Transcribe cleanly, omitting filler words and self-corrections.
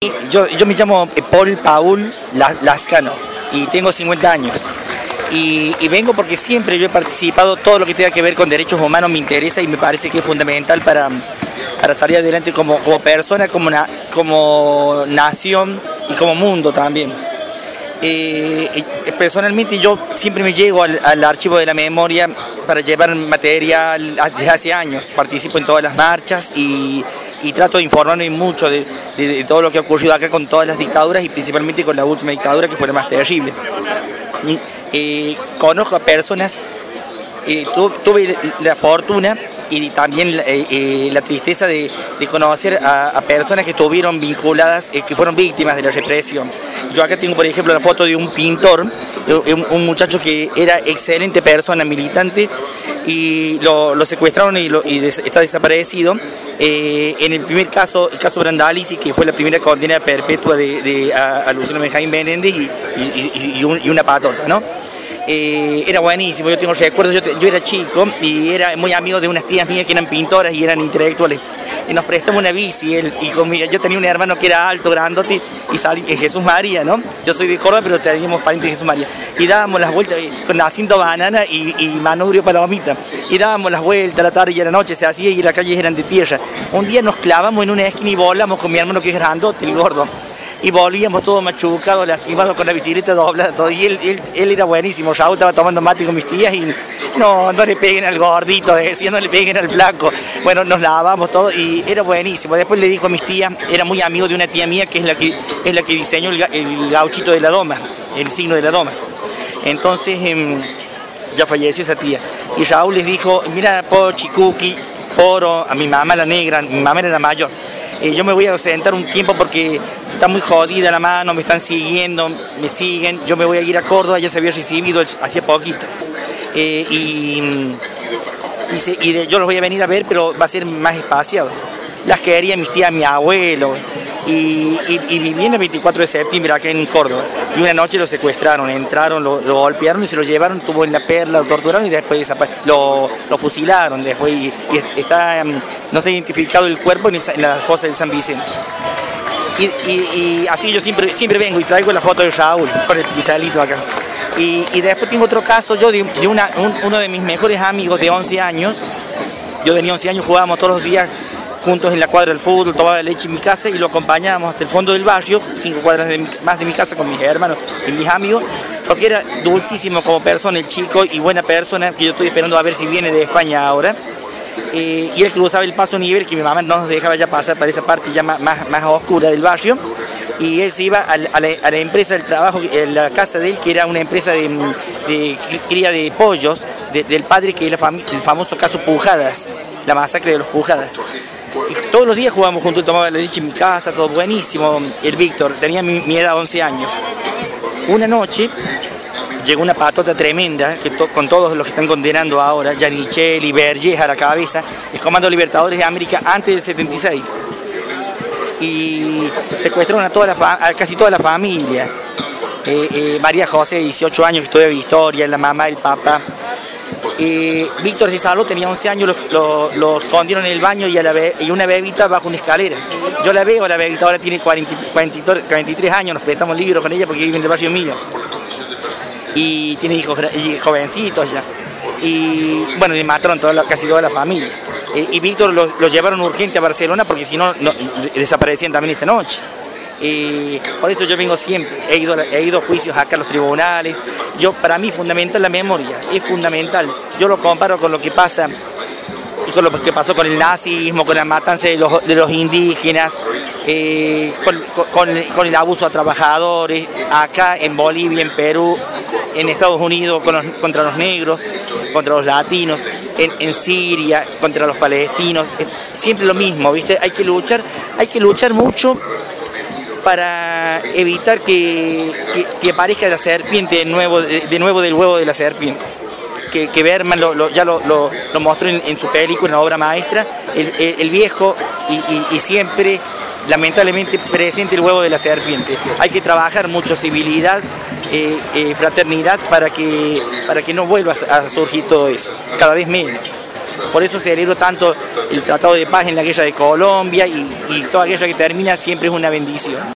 Yo me llamo Paul Lascano y tengo 50 años. Y vengo porque siempre yo he participado, todo lo que tenga que ver con derechos humanos me interesa y me parece que es fundamental para salir adelante como persona, como nación y como mundo también. Personalmente yo siempre me llego al archivo de la memoria para llevar material desde hace años, participo en todas las marchas y trato de informarme mucho de todo lo que ha ocurrido acá con todas las dictaduras y principalmente con la última dictadura que fue la más terrible. Conozco a personas, tuve la fortuna y también la tristeza de conocer a personas que estuvieron vinculadas, que fueron víctimas de la represión. Yo acá tengo, por ejemplo, la foto de un pintor, un muchacho que era excelente persona, militante, y lo secuestraron y está desaparecido. En el primer caso, el caso Brandalizi, que fue la primera condena perpetua a Luciano Benjamín Menéndez y una patota, ¿no? Era buenísimo, yo tengo recuerdos, yo era chico y era muy amigo de unas tías mías que eran pintoras y eran intelectuales. Y nos prestamos una bici, yo tenía un hermano que era alto, grandote, y salí en Jesús María, ¿no? Yo soy de Córdoba, pero teníamos parientes de Jesús María. Y dábamos las vueltas con Naciendo Banana y Manubrio Palomita. Y dábamos las vueltas a la tarde y a la noche se hacía y las calles eran de tierra. Un día nos clavamos en una esquina y volamos con mi hermano que es grandote, el gordo. Y volvíamos todos machucados, lastimados con la bicicleta doblada, todo. Y él era buenísimo. Raúl estaba tomando mate con mis tías y no le peguen al gordito, decía, no le peguen al flaco. Bueno, nos lavamos todo y era buenísimo. Después le dijo a mis tías, era muy amigo de una tía mía que es la que diseñó el gauchito de la doma, el signo de la doma. Entonces ya falleció esa tía. Y Raúl les dijo, mira, Pochi, Cookie, Poro, a mi mamá la negra, mi mamá era la mayor. Yo me voy a ausentar un tiempo porque está muy jodida la mano, me están siguiendo, me siguen, yo me voy a ir a Córdoba, ya se había recibido hacía poquito. Yo los voy a venir a ver, pero va a ser más espaciado. Las quería mis tías, mi abuelo, y viví en el 24 de septiembre acá en Córdoba. Y una noche lo secuestraron, entraron, lo golpearon y se lo llevaron, tuvo en la perla, lo torturaron y después lo fusilaron después y no está identificado el cuerpo en la fosa de San Vicente. Y así yo siempre vengo y traigo la foto de Raúl con el pisalito acá. Y después tengo otro caso, yo de uno de mis mejores amigos de 11 años, yo tenía 11 años, jugábamos todos los días juntos en la cuadra del fútbol, tomaba leche en mi casa y lo acompañábamos hasta el fondo del barrio, 5 cuadras más de mi casa con mis hermanos y mis amigos, porque era dulcísimo como persona, el chico y buena persona, que yo estoy esperando a ver si viene de España ahora. Y él cruzaba el paso nivel que mi mamá no nos dejaba ya pasar para esa parte ya más oscura del barrio, y él se iba a la empresa del trabajo, en la casa de él, que era una empresa de cría de pollos del padre, que era el famoso caso Pujadas, la masacre de los Pujadas. Y todos los días jugábamos juntos, tomaba la leche en mi casa, todo buenísimo. El Víctor tenía mi edad, 11 años. Una noche llegó una patota tremenda, con todos los que están condenando ahora, Giannicelli, Vergés a la cabeza, el Comando Libertadores de América antes del 76. Y secuestraron a casi toda la familia. María José, 18 años, que estudia historia, la mamá, el papá. Víctor se salvó, tenía 11 años, lo escondieron en el baño y una bebita bajo una escalera. Yo la veo, la bebita ahora tiene 43 años, nos prestamos libros con ella porque vive en el barrio mío. Y tiene hijos jovencitos ya. Y bueno, le mataron casi toda la familia. Y Víctor lo llevaron urgente a Barcelona porque si no desaparecían también esa noche. Por eso yo vengo siempre, he ido a juicios acá a los tribunales. Para mí fundamental la memoria, es fundamental. Yo lo comparo con lo que pasa y con lo que pasó con el nazismo, con la matanza de los indígenas, con el abuso a trabajadores, acá en Bolivia, en Perú, en Estados Unidos contra los negros, contra los latinos, en Siria, contra los palestinos, siempre lo mismo, ¿viste? Hay que luchar mucho para evitar que aparezca la serpiente de nuevo del huevo de la serpiente. Que Bergman ya lo mostró en su película, en la obra maestra, el viejo y siempre, lamentablemente, presente el huevo de la serpiente. Hay que trabajar mucho civilidad, fraternidad, para que no vuelva a surgir todo eso, cada vez menos. Por eso celebro tanto el Tratado de Paz en la guerra de Colombia y toda guerra que termina siempre es una bendición.